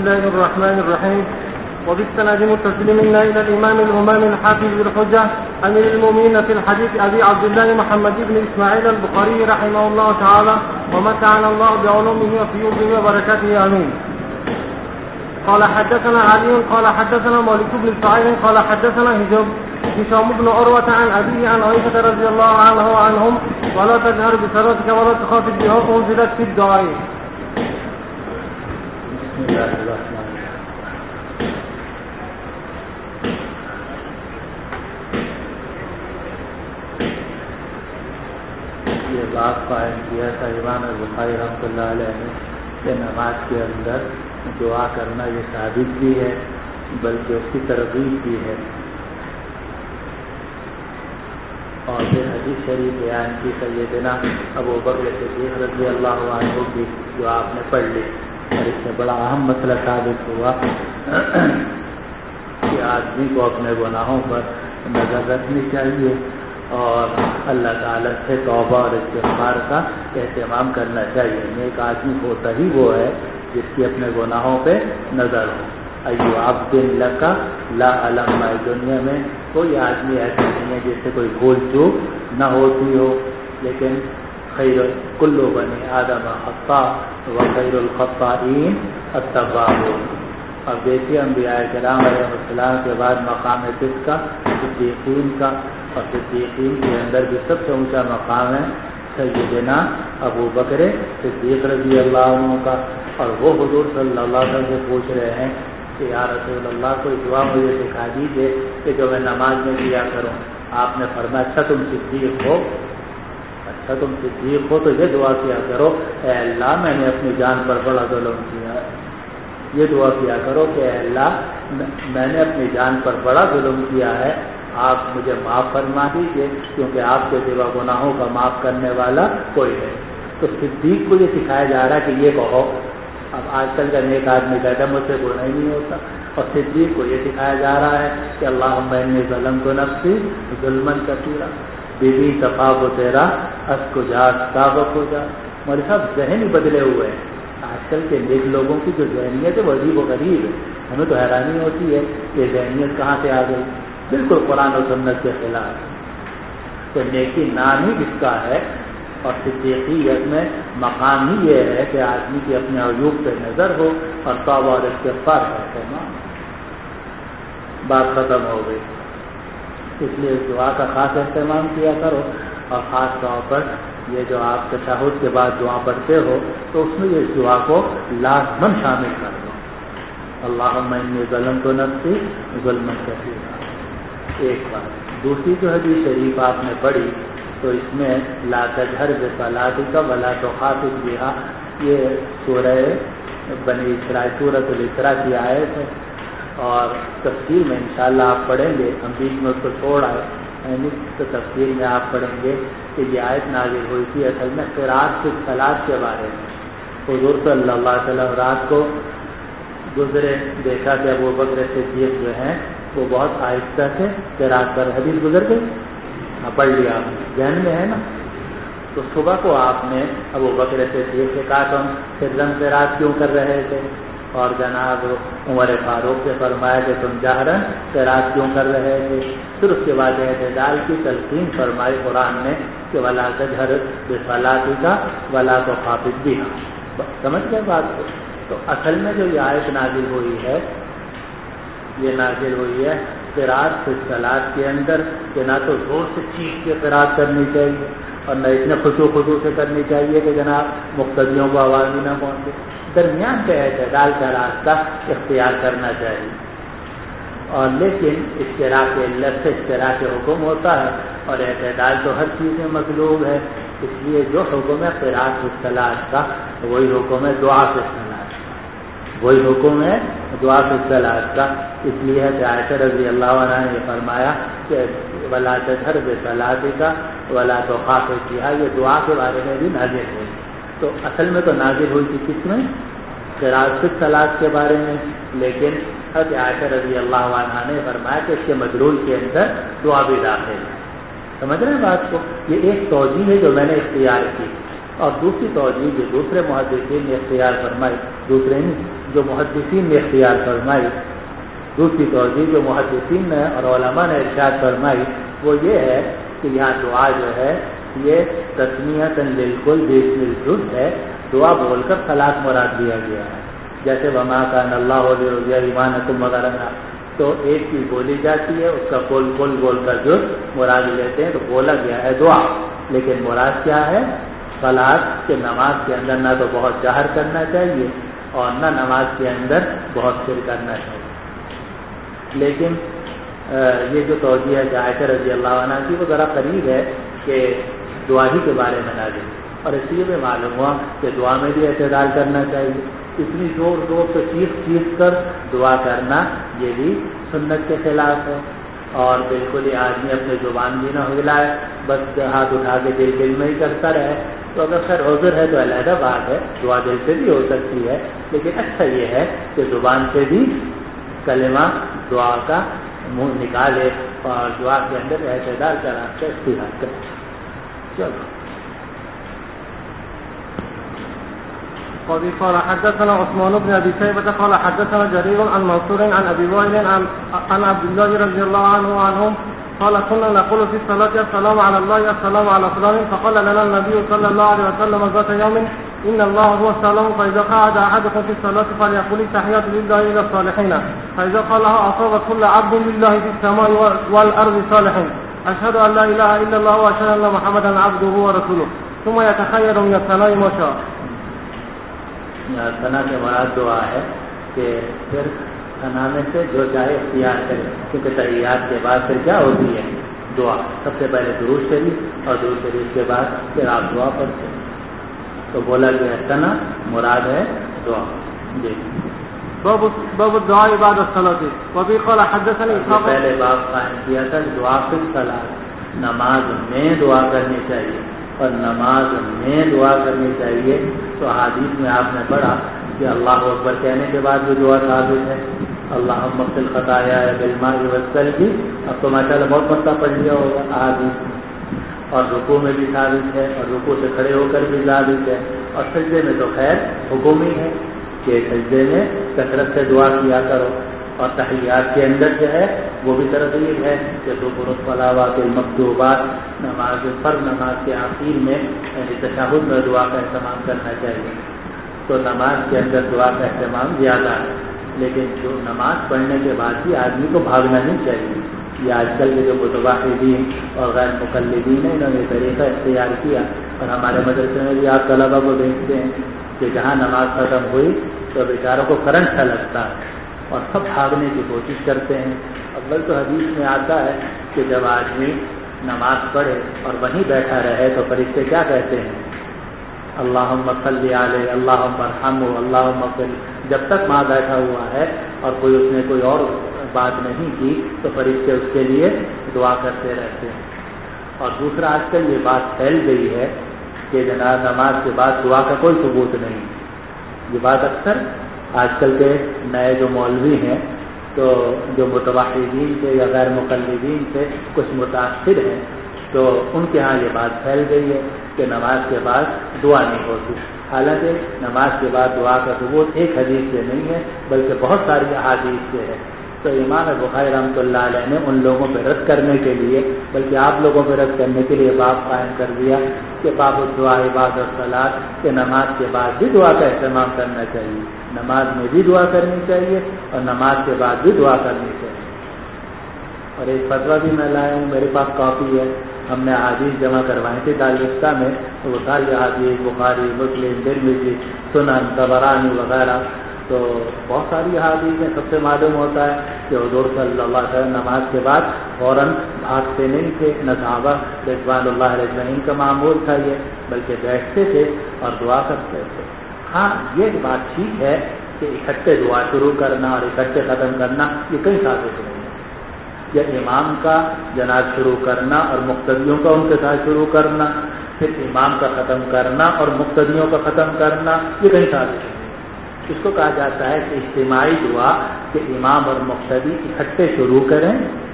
الله الرحمن الرحيم. وبالسند متصل منا إلى الإمام الإمام الحافظ الحجة أمير المؤمنين في الحديث أبي عبد الله محمد بن إسماعيل البخاري رحمه الله تعالى ومتعنا الله بعلومه وفيوضه وبركاته آمين. قال حدثنا علي قال حدثنا مالك بن سعيد قال حدثنا هشام بن عروة عن أبيه عن عائشة رضي الله عنها وعنهم ولا تجهر بصلاتك ولا تخافت بها أنزلت في الدعاء. بسم الله الرحمن الرحيم. یہ بات قائم کیا تھا امام بخاری رحمۃ اللہ علیہ نے کہ نماز کے اندر دعا کرنا یہ ثابت بھی ہے بلکہ اس کی ترغیب بھی ہے. اور پھر حدیث شریف بیان کی سیدنا ابو بکر صدیق رضی اللہ عنہ کی جو آپ نے پڑھ لی اور اس سے بڑا اہم مسئلہ ثابت ہوا کہ آدمی کو اپنے گناہوں پر نظر رکھنی چاہیے اور اللہ تعالیٰ سے توبہ اور استغفار کا اہتمام کرنا چاہیے. نیک آدمی ہوتا ہی وہ ہے جس کی اپنے گناہوں پہ نظر ہو. ایو عبد لکا لا علم. دنیا میں کوئی آدمی ایسا نہیں ہے جس سے کوئی بھول چوک نہ ہوتی ہو, لیکن خیر کل بنی آدم خطا و خیر الخطائین التوابون. اور دیکھیے انبیاء کرام علیہ السلام کے بعد مقام صدق کا صدیقین کا, اور صدیقین کے اندر بھی سب سے اونچا مقام ہے سیدنا ابو بکر صدیق رضی اللہ عنہ کا. اور وہ حضور صلی اللہ علیہ وسلم سے پوچھ رہے ہیں کہ یا رسول اللہ کوئی دعا مجھے سکھا دیجیے کہ جو میں نماز میں کیا کروں. آپ نے فرمایا اچھا تم صدیق ہو تو یہ دعا کیا کرو, اے اللہ میں نے اپنی جان پر بڑا ظلم کیا ہے. یہ دعا کیا کرو کہ اے اللہ میں نے اپنی جان پر بڑا ظلم کیا ہے, آپ مجھے معاف فرما دیجیے کیونکہ آپ کے سوا گناہوں کا معاف کرنے والا کوئی ہے. تو صدیق کو یہ سکھایا جا رہا ہے کہ یہ کہو. اب آج کل کا نیک آدمی کہتا ہے مجھ سے گناہ ہی نہیں ہوتا, اور صدیق کو یہ سکھایا جا رہا ہے کہ اللہم انی ظلمت نفسی ظلما کثیرا بیوی صفاب و تیرا اس کو جا سابق ہو جا. ہمارے سب ذہن ہی بدلے ہوئے ہیں. آج کل کے نیک لوگوں کی جو ذہنیت ہے وہ عجیب و غریب ہے. ہمیں تو حیرانی ہوتی ہے کہ ذہنیت کہاں سے آ گئی, بالکل قرآن و سنت کے خلاف. تو نیکی نام ہی جس کا ہے اور صدیقیت میں مقام ہی یہ ہے کہ آدمی کی اپنے عیوب پہ نظر ہو اور توبہ اور استغفار کا اہتمام. بات ختم ہو گئی. اس لیے اس دعا کا خاص اہتمام کیا کرو, اور خاص طور پر یہ جو آپ تشہد کے بعد دعا پڑھتے ہو تو اس میں یہ دعا کو لازماً شامل کر دو. اللہم انی ظلمت نفسی ظلما کثیرا. ایک بات. دوسری جو حدیث شریف آپ نے پڑھی تو اس میں لا تجہر بصلاتک ولا تخافت بها, یہ سورہ بنی اسرائیل سورۃ الاسراء کی آیت ہے, اور تفسیر میں انشاءاللہ آپ پڑھیں گے. ہم بیچ میں اس کو چھوڑ آئے تو تفسیر میں آپ پڑھیں گے کہ یہ آیت نازل ہوئی تھی اصل میں قرات کی صلاۃ کے بارے میں. حضور صلی اللہ علیہ وسلم رات کو گزرے, دیکھا کہ ابو بکر صدیق جو ہیں وہ بہت آہستہ سے قرات پر. حدیث گزر گئی, پڑھ لیا آپ ذہن میں ہے نا. تو صبح کو آپ نے ابو بکر صدیق سے کہا تم سرن قرات کیوں کر رہے تھے, اور جناب عمر فاروق سے فرمایا کہ تم جہرن قرات کیوں کر رہے تھے. پھر اس کے بعد اعتدال کی تلقین فرمائی قرآن نے کہ ولا تجہر بصلاتک ولا تخافت بها. سمجھ گئے بات کو. تو اصل میں جو یہ آیت نازل ہوئی ہے یہ نازل ہوئی ہے قرات فی الصلاۃ کے اندر کہ نہ تو زور سے چیخ کے قرات کرنی چاہیے اور نہ اتنے خشوع سے کرنی چاہیے کہ جناب مقتدیوں کو آواز بھی نہ پہنچے. درمیان پہ اعتدال کا راستہ اختیار کرنا چاہیے. اور لیکن اشتراک علت سے اشتراک حکم ہوتا ہے, اور اعتدال تو ہر چیز میں مطلوب ہے. اس لیے جو حکم ہے قرات فی الصلاۃ کا وہی حکم ہے دعا فی الصلاۃ, وہی حکم ہے دعا فی الصلاۃ کا. اس لیے ہے کہ عائشہ رضی اللہ عنہ نے یہ فرمایا کہ ولا تجہر بصلاتک ولا تخافت بها, یہ دعا کے بارے میں بھی نازل ہوئی. تو اصل میں تو نازل ہوئی تھی کس میں, قرات فی الصلاۃ کے بارے میں, لیکن حضرت عائشہ رضی اللہ عنہ نے فرمایا کہ اس کے مدلول کے اندر دعا بھی داخل ہے. سمجھ رہے ہیں بات کو. یہ ایک توجیہ ہے جو میں نے اختیار کی, اور دوسری توجیہ جو دوسرے محدثین نے اختیار فرمائی, دوسرے نہیں جو محدثین نے اختیار فرمائی، دوسری توجہ جو محدثین نے اور علماء نے ارشاد فرمائی وہ یہ ہے کہ یہاں دعا جو ہے یہ تسمیۃ للکل باسم الجز ہے، دعا بول کر صلاۃ مراد دیا گیا ہے، جیسے وما کان اللہ لیضیع ایمانکم وغیرہ، تو ایک چیز بولی جاتی ہے اس کا کل بول کر جز مراد لیتے ہیں، تو بولا گیا ہے دعا، لیکن مراد کیا ہے؟ صلاۃ کے نماز کے اندر نہ تو بہت جہر کرنا چاہیے اور نہ نماز کے اندر بہت سر کرنا چاہیے۔ لیکن یہ جو توجہ ہے عائشہ رضی اللہ عنہ کی وہ ذرا قریب ہے کہ دعا ہی کے بارے میں نازل، اور اس لیے بھی معلوم ہوا کہ دعا میں بھی اعتدال کرنا چاہیے، اتنی زور سے چیخ کر دعا کرنا یہ بھی سنت کے خلاف ہے، اور بالکل ہی آدمی اپنے زبان بھی نہ ہلائے، بس ہاتھ اٹھا کے دل میں ہی کرتا رہے، تو اگر خیر عذر ہے تو علیحدہ بات ہے، دعا دل سے بھی ہو سکتی ہے، لیکن اچھا یہ ہے کہ زبان سے بھی کلمہ دعا کا منہ نکالے اور دعا کے اندر اعتدال کرا کے اختیار کرے۔ چلو وبه قال حدثنا عثمان بن ابي شيبه قال حدثنا جرير عن منصور عن ابي وائل عن عبد الله رضي الله عنه وعنهم قال كنا نقول في الصلاه السلام على الله السلام على فلان، فقال لنا النبي صلى الله عليه وسلم ذات يوم ان الله هو السلام، فاذا قعد احدكم في الصلاه فليقل التحيات لله الى الصالحين، فاذا قالها اصاب كل عبد لله في السماء والارض صالحين، اشهد ان لا اله الا الله واشهد ان محمدا عبده ورسوله، ثم يتخير من الثناء ما شاء۔ ثنا سے مراد دعا ہے کہ پھر ثنا میں سے جو چاہے اختیار کرے، کیونکہ تحیات کے بعد پھر کیا ہوتی ہے؟ دعا، سب سے پہلے درود شریف اور درود شریف کے بعد پھر آپ دعا پڑھتے ہیں، تو بولا گیا ثنا مراد ہے دعا۔ جی باب الدعاء بعد الصلاة وبه قال حدثني پہلے باب قائم کیا تھا دعا فی الصلاۃ، نماز میں دعا کرنی چاہیے اور نماز میں دعا کرنی چاہیے، تو حدیث میں آپ نے پڑھا کہ اللہ اکبر کہنے کے بعد بھی دعا ثابت ہے، اللہم اغفر خطایا بالماء والثلج، اب تو ماشاءاللہ بہت مسئلہ پڑھ لیا ہوگا حدیث میں، اور رکوع میں بھی ثابت ہے اور رکوع سے کھڑے ہو کر بھی ثابت ہے، اور سجدے میں تو خیر حکم ہی ہے کہ سجدے میں کثرت سے دعا کیا کرو، اور تحیات کے اندر جو ہے وہ بھی ترغیب ہے کہ ذکر الصلاوات المکتوبات، نماز فرض نماز کے آخر میں یعنی تشہد میں دعا کا اہتمام کرنا چاہیے، تو نماز کے اندر دعا کا اہتمام زیادہ ہے، لیکن جو نماز پڑھنے کے بعد بھی آدمی کو بھاگنا نہیں چاہیے۔ یہ آج کل کے جو متواحدین اور غیر مقلدین ہیں انہوں نے طریقہ اختیار کیا، اور ہمارے مدرسے میں بھی آپ طلبہ کو دیکھتے ہیں کہ جہاں نماز ختم ہوئی تو بیچاروں کو کرنٹ سا لگتا ہے اور سب بھاگنے کی کوشش کرتے ہیں۔ اول تو حدیث میں آتا ہے کہ جب آدمی نماز پڑھے اور وہیں بیٹھا رہے تو فرشتے کیا کہتے ہیں؟ اللہم صلی علیہ، اللہم ارحمہ، اللہم اغفر، جب تک وہاں بیٹھا ہوا ہے اور اس نے کوئی اور بات نہیں کی تو فرشتے اس کے لیے دعا کرتے رہتے ہیں۔ اور دوسرا آج کل یہ بات پھیل گئی ہے کہ جناب نماز کے بعد دعا کا کوئی ثبوت نہیں، یہ بات اکثر آج کل کے نئے جو مولوی ہیں تو جو متواحدین سے یا غیر مقلدین سے کچھ متاثر ہیں تو ان کے ہاں یہ بات پھیل گئی ہے کہ نماز کے بعد دعا نہیں ہوتی، حالانکہ نماز کے بعد دعا کا ثبوت ایک حدیث سے نہیں ہے بلکہ بہت ساری احادیث سے ہے۔ تو امام بخاری رحمۃ اللہ علیہ نے ان لوگوں پہ رد کرنے کے لیے، بلکہ آپ لوگوں پہ رد کرنے کے لیے باب قائم کر دیا کہ باب الدعاء بعد الصلاۃ، کہ نماز کے بعد بھی دعا کا اہتمام کرنا چاہیے، نماز میں بھی دعا کرنی چاہیے اور نماز کے بعد بھی دعا کرنی چاہیے۔ اور ایک فتویٰ بھی میں لایا ہوں، میرے پاس کاپی ہے، ہم نے احادیث جمع کروائی تھی دارالفتہ میں، تو وہ ساری احادیث بخاری، مسلم، ترمذی، سنن، طبرانی وغیرہ، تو بہت ساری احادیث ہیں۔ سب سے معلوم ہوتا ہے کہ حضور صلی اللہ علیہ وسلم نماز کے بعد فوراً بھاگتے نہیں تھے، نہ صحابہ رضوان اللہ علیہ اجمعین کا معمول تھا یہ، بلکہ بیٹھتے تھے اور دعا کرتے تھے۔ ہاں یہ بات ٹھیک ہے کہ اکٹھے دعا شروع کرنا اور اکٹھے ختم کرنا یہ کئی ثابت نہیں ہے، یا امام کا جناب شروع کرنا اور مقتدیوں کا ان کے ساتھ شروع کرنا، پھر امام کا ختم کرنا اور مقتدیوں کا ختم کرنا، یہ کہیں ثابت نہیں ہے۔ اس کو کہا جاتا ہے کہ اجتماعی دعا، کہ امام اور مقتدی اکٹھے شروع کریں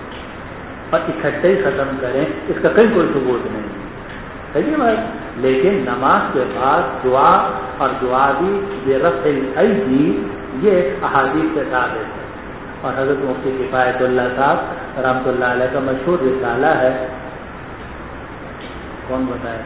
اور اکٹھے ہی ختم کریں، اس کا کہیں کوئی ثبوت نہیں ہے، صحیح بات۔ لیکن نماز کے بعد دعا اور دعا بھی برفع الایدی، یہ احادیث سے ثابت ہے. اور حضرت مفتی کفایت اللہ صاحب رحمۃ اللہ علیہ کا مشہور رسالہ ہے، کون بتائے؟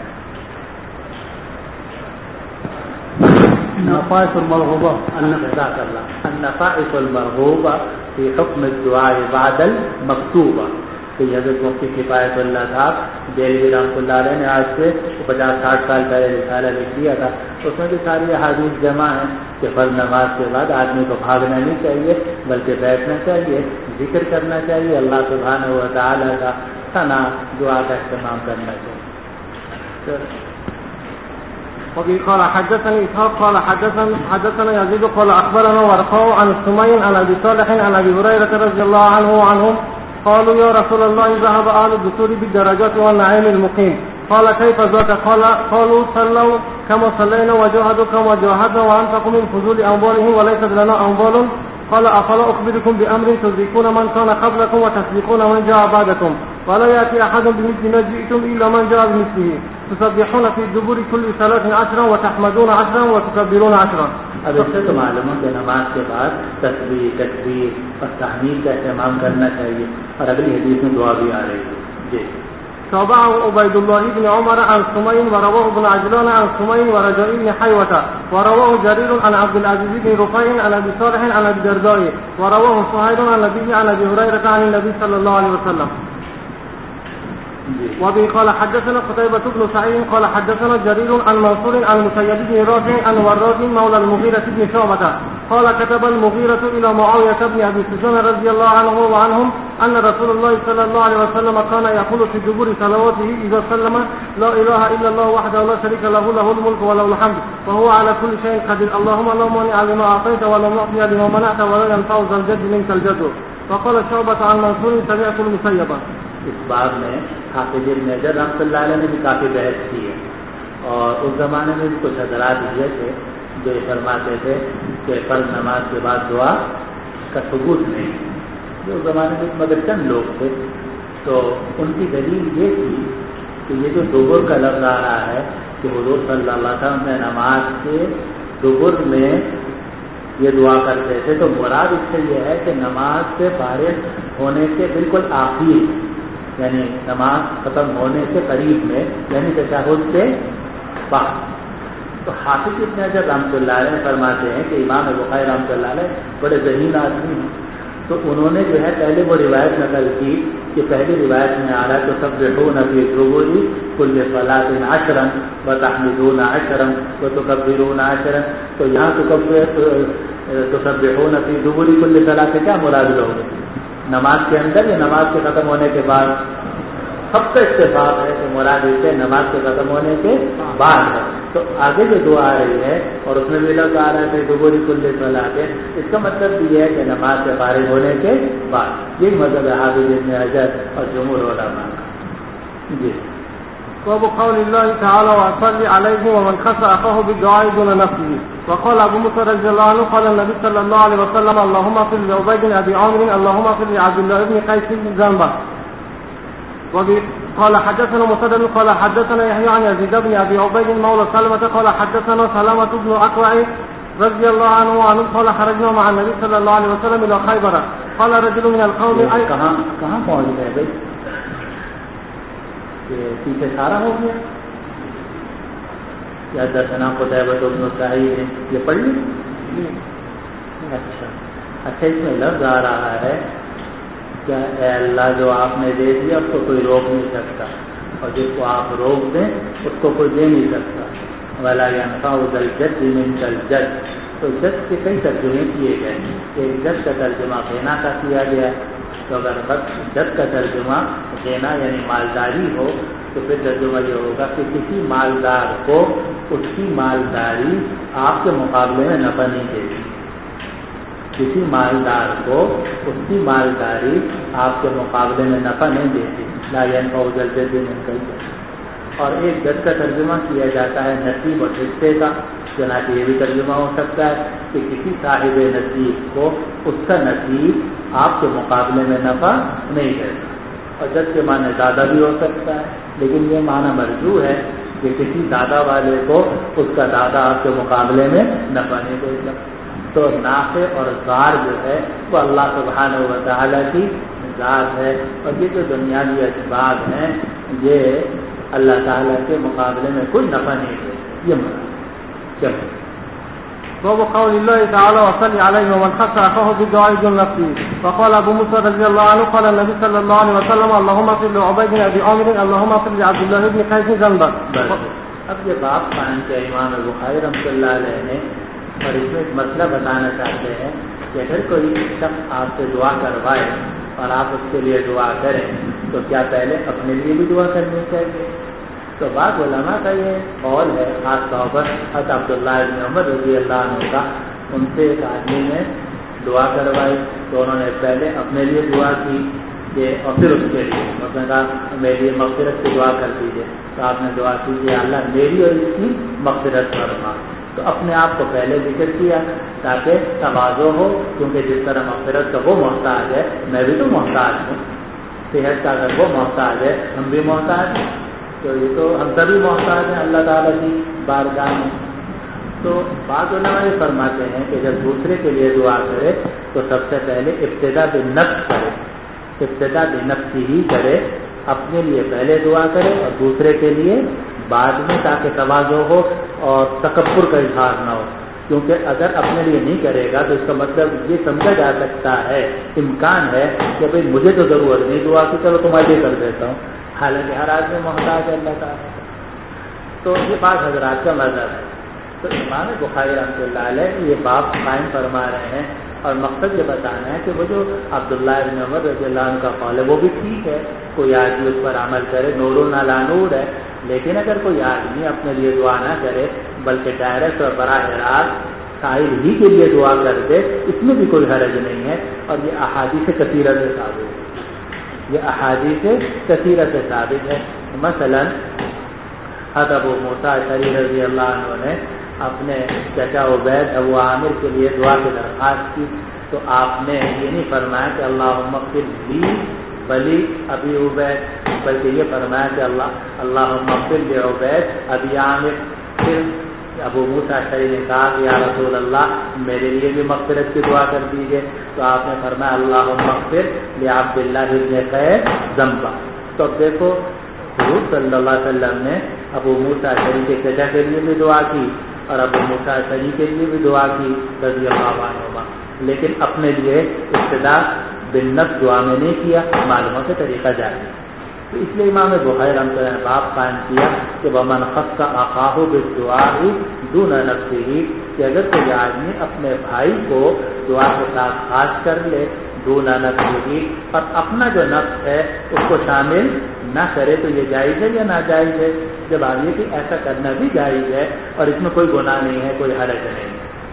النفائس المرغوبہ النفائس المرغوبہ فی حکم الدعاء بعد المکتوبہ. کہ حضرت مفتی کفایت اللہ صاحب دہلوی رحمۃ اللہ علیہ نے آج سے 50-60 سال پہلے رسالہ لکھ دیا تھا. اس میں بھی ساری احادیث جمع ہیں کہ فرض نماز کے بعد آدمی کو بھاگنا نہیں چاہیے بلکہ بیٹھنا چاہیے، ذکر کرنا چاہیے، اللہ سبحانہ و تعالیٰ کا ثنا دعا کا اہتمام کرنا چاہیے. وبه قال حدثني إسحاق قال حدثنا يزيد قال أخبرنا ورقاء عن سمي عن أبي صالح عن أبي هريرة رضي الله عنه وعنهم قالوا يا رسول الله ذهب أهل الدثور بالدرجات والنعيم المقيم قال كيف ذاك؟ قالوا صلوا كما صلينا وجاهدوا كما جاهدنا وأنفقوا من فضول أموالهم وليست لنا أموال. قال أفلا أخبركم بأمر تدركون من كان قبلكم وتسبقون من جاء بعدكم ولا يأتي أحد بمثل ما جئتم إلا من جاء بمثله تسبحون في دبر كل صلاة 10 وتحمدون 10 وتكبرون 10. اب اس سے تو معلوم ہے کہ نماز کے بعد تسبیح، تکبیر اور تحمید کا اہتمام کرنا چاہیے. اور اگلی حدیث میں دعا بھی آ رہی ہے. جی. تابعه عبيد الله بن عمر عن سمي ورواه ابن عجلان عن سمي ورجاء بن حيوة ورواه جرير عن عبد العزيز بن رفيع عن أبي صالح عن أبي الدرداء ورواه سهيل عن النبي عن أبي هريرة عن النبي صلى الله عليه وسلم. وبه قال حدثنا قتيبة بن سعيد قال حدثنا جرير عن منصور عن مسيب بن رافع عن وراد مولى المغيرة بن شعبة قال كتب المغيرة إلى معاوية بن أبي سفيان رضي الله عنه وعنهم أن رسول الله صلى الله عليه وسلم كان يقول في دبر صلواته إذا سلم لا إله إلا الله وحده لا شريك له له الملك وله الحمد وهو على كل شيء قدير اللهم لا مانع لما أعطيت ولا معطي لما منعت ولا ينفع ذا الجد منك الجد. وقال شعبة عن منصور سمعت المسيب. اس باب میں حافظ ابن حجر رحمۃ اللہ علیہ نے بھی کافی بحث کی ہے. اور اس زمانے میں بھی کچھ حضرات یہ تھے جو یہ فرماتے تھے کہ فرض نماز کے بعد دعا کا ثبوت نہیں. جو اس زمانے میں مگر چند لوگ تھے تو ان کی دلیل یہ تھی کہ یہ جو دبر کا لفظ آ رہا ہے کہ حضور صلی اللہ علیہ وسلم نے نماز کے دبر میں یہ دعا کرتے تھے تو مراد اس سے یہ ہے کہ نماز سے فارغ ہونے کے بالکل آخر یعنی نماز ختم ہونے سے قریب میں یعنی تشہد سے بعد. تو حافظ ابن حجر رحمۃ اللہ علیہ فرماتے ہیں کہ امام بخاری رحمۃ اللہ علیہ بڑے ذہین آدمی ہیں. تو انہوں نے جو ہے پہلے وہ روایت نقل کی کہ پہلی روایت میں آ رہا ہے تو سبحون فی دبر کل صلاۃ 10 وتحمدون 10 وتکبرون 10. تو یہاں تسبحون فی دبر کل صلاۃ سے کیا مراد لوگ؟ نماز کے اندر یا نماز کے ختم ہونے کے بعد؟ سب کا اتفاق ہے کہ مراد اس سے نماز کے ختم ہونے کے بعد ہے. تو آگے جو دعا آ رہی ہے اور اس میں بھی لفظ آ رہا ہے کہ دبری کل صلاۃ ہے، اس کا مطلب یہ ہے کہ نماز سے فارغ ہونے کے بعد. یہی مطلب ہے حافظ ابن حجر اور جمہور علماء کا. جی. باب قول الله تعالى وصلي عليه ومن خص اخاه بالدعاء دون نفسه. وقال ابو موسى رضي الله عنه قال النبي صلى الله عليه وسلم اللهم اغفر لعبيد بن ابي عامر اللهم اغفر لعبد الله بن قيس ذنبه. قال حدثنا مسدد قال حدثنا يحيى عن يزيد بن ابي عبيد مولى سلمة قال حدثنا سلامة بن اكوع رضي الله عنه وعنه قال خرجنا مع النبي صلى الله عليه وسلم الى خيبر قال رجل من القوم اي کہاں پہنچ گئے بھائی؟ پیچھے سارا ہو گیا یا درسنا قتیبہ بن سعید یہ پڑھ لی؟ اچھا اس میں لفظ آ رہا ہے کہ اے اللہ جو آپ نے دے دیا اس کو کوئی روک نہیں سکتا اور جس کو آپ روک دیں اس کو کوئی دے نہیں سکتا. ولا ينفع ذا الجد منك الجد. تو جد کے کئی ترجمے کیے گئے. ایک جد کا ترجمہ غنا کا کیا گیا. تو اگر جد کا ترجمہ غنا یعنی مالداری ہو تو پھر ترجمہ یہ ہوگا کہ کسی مالدار کو اس کی مالداری آپ کے مقابلے میں نفع نہیں دیتی. کسی مالدار کو اس کی مالداری آپ کے مقابلے میں نفع نہیں دیتی. لا ينفع ذا الجد منك الجد. اور ایک جد کا ترجمہ کیا جاتا ہے نصیب اور حصے کا. چنانچہ یہ بھی ترجمہ ہو سکتا ہے کہ کسی صاحب نصیب کو اس کا نصیب آپ کے مقابلے میں نفع نہیں دیتا. اور جد کے معنی زیادہ بھی ہو سکتا ہے لیکن یہ معنی مرجوح ہے کہ کسی دادا والے کو اس کا دادا آپ کے مقابلے میں نفع نہیں دے سکتا. تو تو نافع اور ضار جو ہے وہ اللہ سبحانہ و تعالیٰ کی ذات ہے، اور یہ جو دنیاوی اسباب ہیں یہ اللہ تعالیٰ کے مقابلے میں کوئی نفع نہیں ہے. یہ چلو باب قول الله تعالى وصل عليه ومن خص اخاه بالدعاء دون نفسه. فقال ابو موسى رضي الله عنه قال النبي صلى الله عليه وسلم اللهم اغفر لعبيد بن ابي عامر اللهم اغفر لعبد الله بن قيس ذنبا. اب یہ باب قائم کیا امام بخاری رحمۃ اللہ علیہ نے، اور اس میں ایک مسئلہ بتانا چاہتے ہیں کہ اگر کوئی شخص آپ سے دعا کروائے اور آپ اس کے لیے دعا کریں تو کیا پہلے اپنے لیے بھی دعا کرنی چاہیے؟ تو بعض علماء کا یہ قول ہے، خاص طور پر حضرت عبداللہ بن عمر رضی اللہ عنہ کا، ان سے ایک آدمی نے دعا کروائی تو انہوں نے پہلے اپنے لیے دعا کی کہ اور پھر اس کے لیے مثلا کہا میرے لیے مغفرت کی دعا کر دیجیے، تو آپ نے دعا کی کہ اللہ میری اور اس کی مغفرت فرما. تو اپنے آپ کو پہلے ذکر کیا تاکہ تواضع ہو، کیونکہ جس طرح مغفرت کا وہ محتاج ہے میں بھی تو محتاج ہوں، صحت کا اگر وہ محتاج ہے ہم بھی محتاج ہیں، تو یہ تو ہم سبھی محتاج ہیں اللہ تعالیٰ کی بارگاہ میں. تو بعض علماء یہ فرماتے ہیں کہ جب دوسرے کے لیے دعا کرے تو سب سے پہلے ابتدا بالنفس کرے، ابتدا بالنفس ہی کرے، اپنے لیے پہلے دعا کرے اور دوسرے کے لیے بعد میں، تاکہ تواضع ہو اور تکبر کا اظہار نہ ہو. کیونکہ اگر اپنے لیے نہیں کرے گا تو اس کا مطلب یہ سمجھا جا سکتا ہے، امکان ہے کہ بھئی مجھے تو ضرورت نہیں دعا کی، چلو تمہارے کر دیتا ہوں، حالانکہ ہر آدمی محتاج ہے اللہ تعالیٰ. تو یہ بعض حضرات کا مذہب ہے. تو امام بخاری رحمۃ اللہ علیہ یہ باب قائم فرما رہے ہیں، اور مقصد یہ بتانا ہے کہ وہ جو عبداللہ بن عمر رضی اللہ عنہ کا قول ہے وہ بھی ٹھیک ہے، کوئی آدمی اس پر عمل کرے، نور علی نور ہے. لیکن اگر کوئی آدمی اپنے لیے دعا نہ کرے بلکہ ڈائریکٹ اور براہ راست سائل ہی کے لیے دعا کر دے، اس میں بھی کوئی حرج نہیں ہے. اور یہ احادیث کثیرہ سے ثابت ہے، یہ احادیث کثیرہ سے ثابت ہے. مثلا حضرت ابو موسیٰ اشعری رضی اللہ عنہ نے اپنے چچا عبید ابو عامر کے لیے دعا کی درخواست کی، تو آپ نے یہ نہیں فرمایا کہ اللہم اغفر لی ولی ابی عبید، بلکہ یہ فرمایا کہ اللہم اغفر لعبید ابی عامر. پھر ابو موسیٰ اشعری نے کہا کہ یا رسول اللہ میرے لیے بھی مغفرت کی دعا کر دیجیے، تو آپ نے فرمایا اللہم اغفر لعبداللہ بن قیس ذنبا. تو اب دیکھو حضور صلی اللہ علیہ وسلم نے ابو موسیٰ اشعری کے چچا کے لیے بھی دعا کی اور ابو موسیٰ اشعری کے لیے بھی دعا کی رضی اللہ عنہما، لیکن اپنے لیے ابتدا بالنفس دعا میں نہیں کیا، معلوموں سے طریقہ جاری. تو اس لیے امام بخاری رحمۃ اللہ نے باب قائم کیا کہ ومن خص اخاہ بالدعاء دون نفسہ، کہ اگر کوئی آدمی اپنے بھائی کو دعا کے ساتھ خاص کر لے دون نفسہ، اور اپنا جو نفس ہے اس کو شامل نہ کرے، تو یہ جائز ہے یا ناجائز ہے؟ جب آگے کہ ایسا کرنا بھی جائز ہے اور اس میں کوئی گناہ نہیں ہے، کوئی حرج نہیں.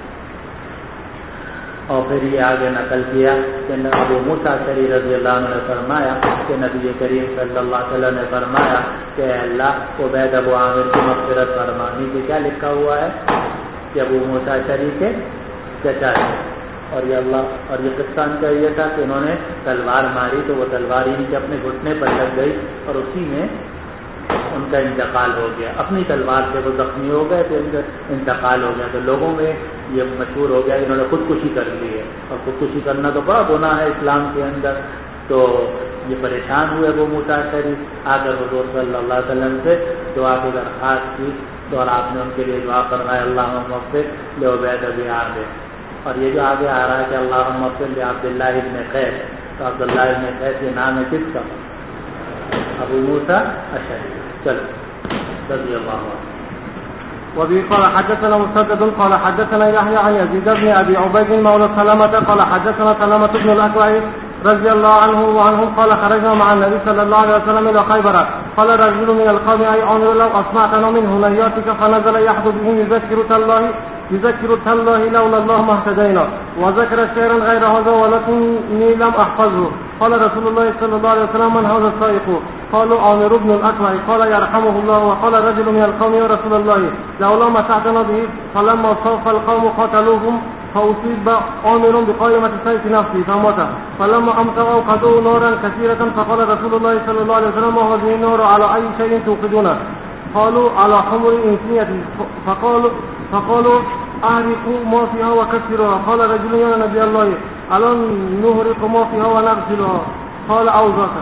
اور پھر یہ آگے نقل کیا کہ ابو موسیٰ اشعری رضی اللہ عنہ نے فرمایا کہ نبی کریم صلی اللہ علیہ وسلم نے فرمایا کہ اللہ عبید ابو عامر کی مغفرت فرما. نیچے کیا لکھا ہوا ہے کہ ابو موسیٰ اشعری کے چچا ہے، اور یہ اللہ، اور یہ قصہ ان کا یہ تھا کہ انہوں نے تلوار ماری تو وہ تلوار ان کے اپنے گھٹنے پر لگ گئی اور اسی میں ان کا انتقال ہو گیا. اپنی تلوار سے وہ زخمی ہو گئے تو ان کا انتقال ہو گیا. تو لوگوں میں یہ مشہور ہو گیا کہ انہوں نے خودکشی کر لی ہے، اور خودکشی کرنا تو بڑا گناہ ہے اسلام کے اندر. تو یہ پریشان ہوئے ابو موسیٰ اشعری، آ کر حضور صلی اللہ علیہ وسلم سے دعا کی درخواست کی، تو اور آپ نے ان کے لیے دعا فرمایا اللہم اغفر لعبید ابی عامر. اور یہ جو آگے آ رہا ہے کہ اللہم اغفر لعبداللہ بن قیس، تو عبداللہ بن قیس یہ نام ہے کس کا؟ ابو موسیٰ اشعری. چلو رضی اللہ عنہ. وبه قال حدثنا مسدد قال حدثنا يحيى عن يزيد بن ابي عبيد مولى سلمة قال حدثنا سلمة بن الاكوع رضي الله عنه وعنهم قال خرجنا مع النبي صلى الله عليه وسلم الى خيبر قال رجل من القوم اي عمر لو اسمعتنا من هنياتك فنزل يحدث بهم يذكرك الله لولا الله ما اهتدينا وذكر شيئا غير هذا ولكني لم احفظه. قال رسول الله صلى الله عليه وسلم من هذا السائق؟ قالوا عامر بن الأكوع. قال يرحمه الله. وقال رجل من القوم يا رسول الله لولا مسعتنا به فلما صاف القوم قتلوهم فأصيب عامر بقائمة سيف نفسه فمات فلما أمطر أوقدوا نارا كثيرة فقال رسول الله صلى الله عليه وسلم وهذه النار على أي شيء توقدونه؟ قالوا على حمر إنسية. فقالوا أهرقوا ما فيها وكسروها. قال رجل يا نبي الله ألم نهرق ما فيها ونغسلها؟ قال أوزاك.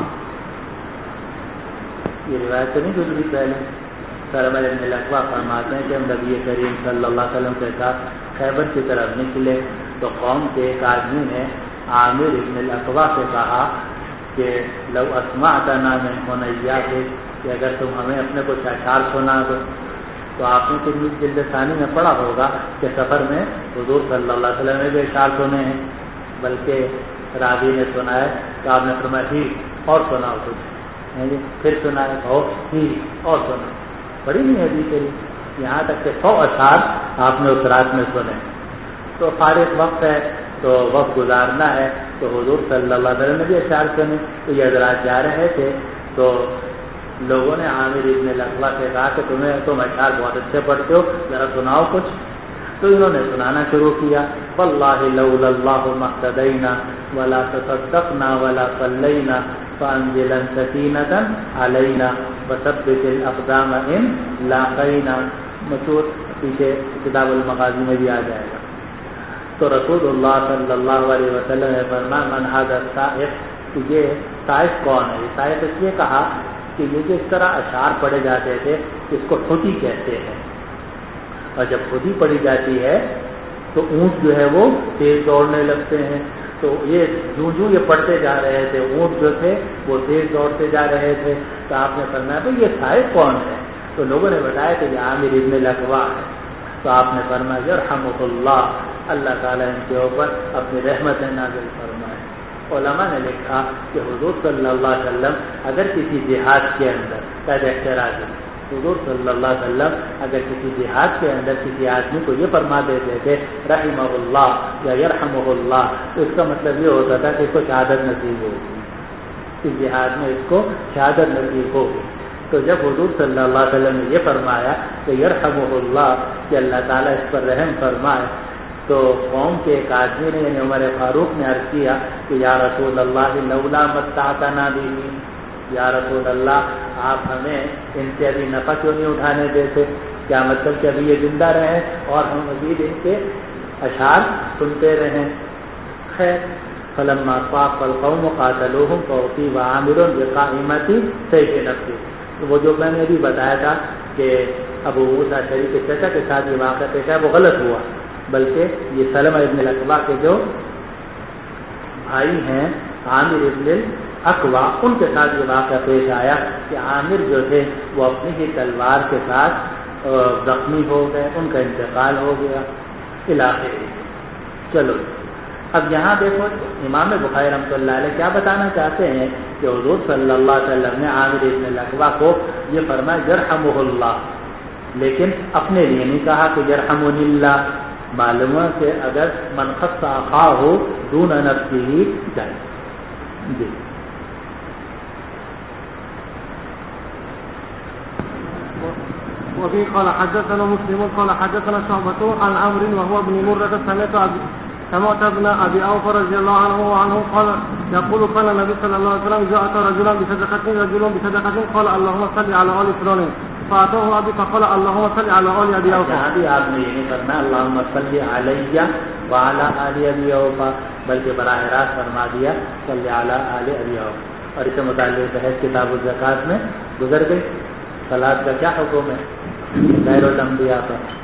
یہ روایت تو نہیں گزری پہلے. سلمہ بن الاکوع فرماتے ہیں کہ ہم نبی کریم صلی اللہ علیہ وسلم کے ساتھ خیبر کی طرف نکلے تو قوم کے ایک آدمی نے عامر بن الاکوع سے کہا کہ لو اسمعتنا من حنیاتک، کہ اگر تم ہمیں اپنے کچھ اشعار سنا دو. تو آپ نے کسی جلد ثانی میں پڑھا ہوگا کہ سفر میں حضور صلی اللہ علیہ وسلم نے بھی اشعار سنے ہیں، بلکہ راوی نے سنا ہے تو آپ نے فرمایا ٹھیک اور سناؤ کچھ، پھر سنا ہے بہت ٹھیک اور سنا. بڑی نہیں حدیث ہے، یہاں تک کہ 100 اشعار آپ نے اس رات میں سنے. تو فارغ وقت ہے تو وقت گزارنا ہے، تو حضور صلی اللہ علیہ وسلم نے بھی اشعار سنے. تو یہ حضرات جا رہے تھے تو لوگوں نے عامر ابن الاکوع سے کہا کہ تم اشعار بہت اچھے پڑھتے ہو، ذرا سناؤ کچھ. تو انہوں نے سنانا شروع کیا. واللہ لولا اللہ ما اهتدینا ولا تصدقنا ولا صلینا فانزلا سکینۃ علینا وثبت الاقدام ان لاقینا. مشہور پیچھے کتاب المغازی میں بھی آ جائے گا. تو رسول اللہ صلی اللہ علیہ وسلم نے فرمایا من ھذا السائق، کہ یہ سائق کون ہے؟ سائق اس لیے کہا کہ یہ جو اس طرح اشعار پڑھے جاتے تھے اس کو خودی کہتے ہیں، اور جب خودی پڑھی جاتی ہے تو اونٹ جو ہے وہ تیز دوڑنے لگتے ہیں. تو یہ جو یہ پڑھتے جا رہے تھے اونٹ جو تھے وہ تیز دوڑتے جا رہے تھے. تو آپ نے فرمایا بھائی یہ سائق کون ہے؟ تو لوگوں نے بتایا کہ یہ عامر ابن الاکوع ہے. تو آپ نے فرمایا یرحمہ اللہ، اللہ تعالیٰ ان کے اوپر اپنی رحمت نازل فرمائے. علماء نے لکھا کہ حضور صلی اللہ علیہ وسلم اگر کسی جہاد کے اندر قید احتراز ہے، حضور صلی اللہ علیہ وسلم اگر کسی جہاد کے اندر کسی آدمی کو یہ فرما دیتے تھے رحمہ اللہ یا یرحمہ اللہ، تو اس کا مطلب یہ ہوتا تھا کہ اس کو شہادت نصیب ہوگی، اس جہاد میں اس کو شہادت نصیب ہوگی. تو جب حضور صلی اللہ علیہ وسلم نے یہ فرمایا کہ یرحمہ اللہ، کہ اللہ تعالیٰ اس پر رحم فرمائے، تو قوم کے ایک آدمی نے یعنی عمر فاروق نے عرض کیا کہ یا رسول اللہ لولا متعتنا بھی، یا رسول اللہ آپ ہمیں ان سے ابھی نفع کیوں نہیں اٹھانے دیتے؟ کیا مطلب کہ ابھی یہ زندہ رہیں اور ہم مزید ان کے اشعار سنتے رہیں. خیر فلما فاق القوم قاتلوهم فاصيب عامر بقائمة سيف نفسه. تو وہ جو میں نے ابھی بتایا تھا کہ ابو موسیٰ اشعری کے چچا کے ساتھ یہ واقعہ پیش ہے وہ غلط ہوا، بلکہ یہ سلمہ ابن الاکوع کے جو بھائی ہیں عامر ابن الاکوع ان کے ساتھ یہ واقعہ پیش آیا کہ عامر جو تھے وہ اپنی ہی تلوار کے ساتھ زخمی ہو گئے، ان کا انتقال ہو گیا علاقے. چلو اب یہاں دیکھو امام بخاری رحمۃ اللہ علیہ کیا بتانا چاہتے ہیں کہ حضور صلی اللہ علیہ وسلم نے عامر ابن الاکوع کو یہ فرمایا یرحمہ اللہ، لیکن اپنے لیے نہیں کہا کہ یرحمنی اللہ. معلوم ہے کہ اگر من خص اخاہ دون نفسہ جائے. جی وفي قال حدثنا مسلم قال حدثنا شعبة عن عمرو وهو ابن مرة سمعت ابن ابي اوفى رضي الله عنه قال يقول قال النبي صلى الله عليه وسلم جاء رجل بصدقة قال اللهم صل على آل فلان فأتاه ابي فقال اللهم صل على آل ابي اوفى. یہاں بھی آپ نے یہ نہیں فرمایا اللهم صل علیہ وعلى آل ابی اوفى، بلکہ براہ راست فرما دیا صلی علی آل ابی اوفى. اور اس سے متعلق بحث کتاب الزکات میں گزر گئی. صلاۃ کا کیا حکم ہے غیر الانبیاء پر؟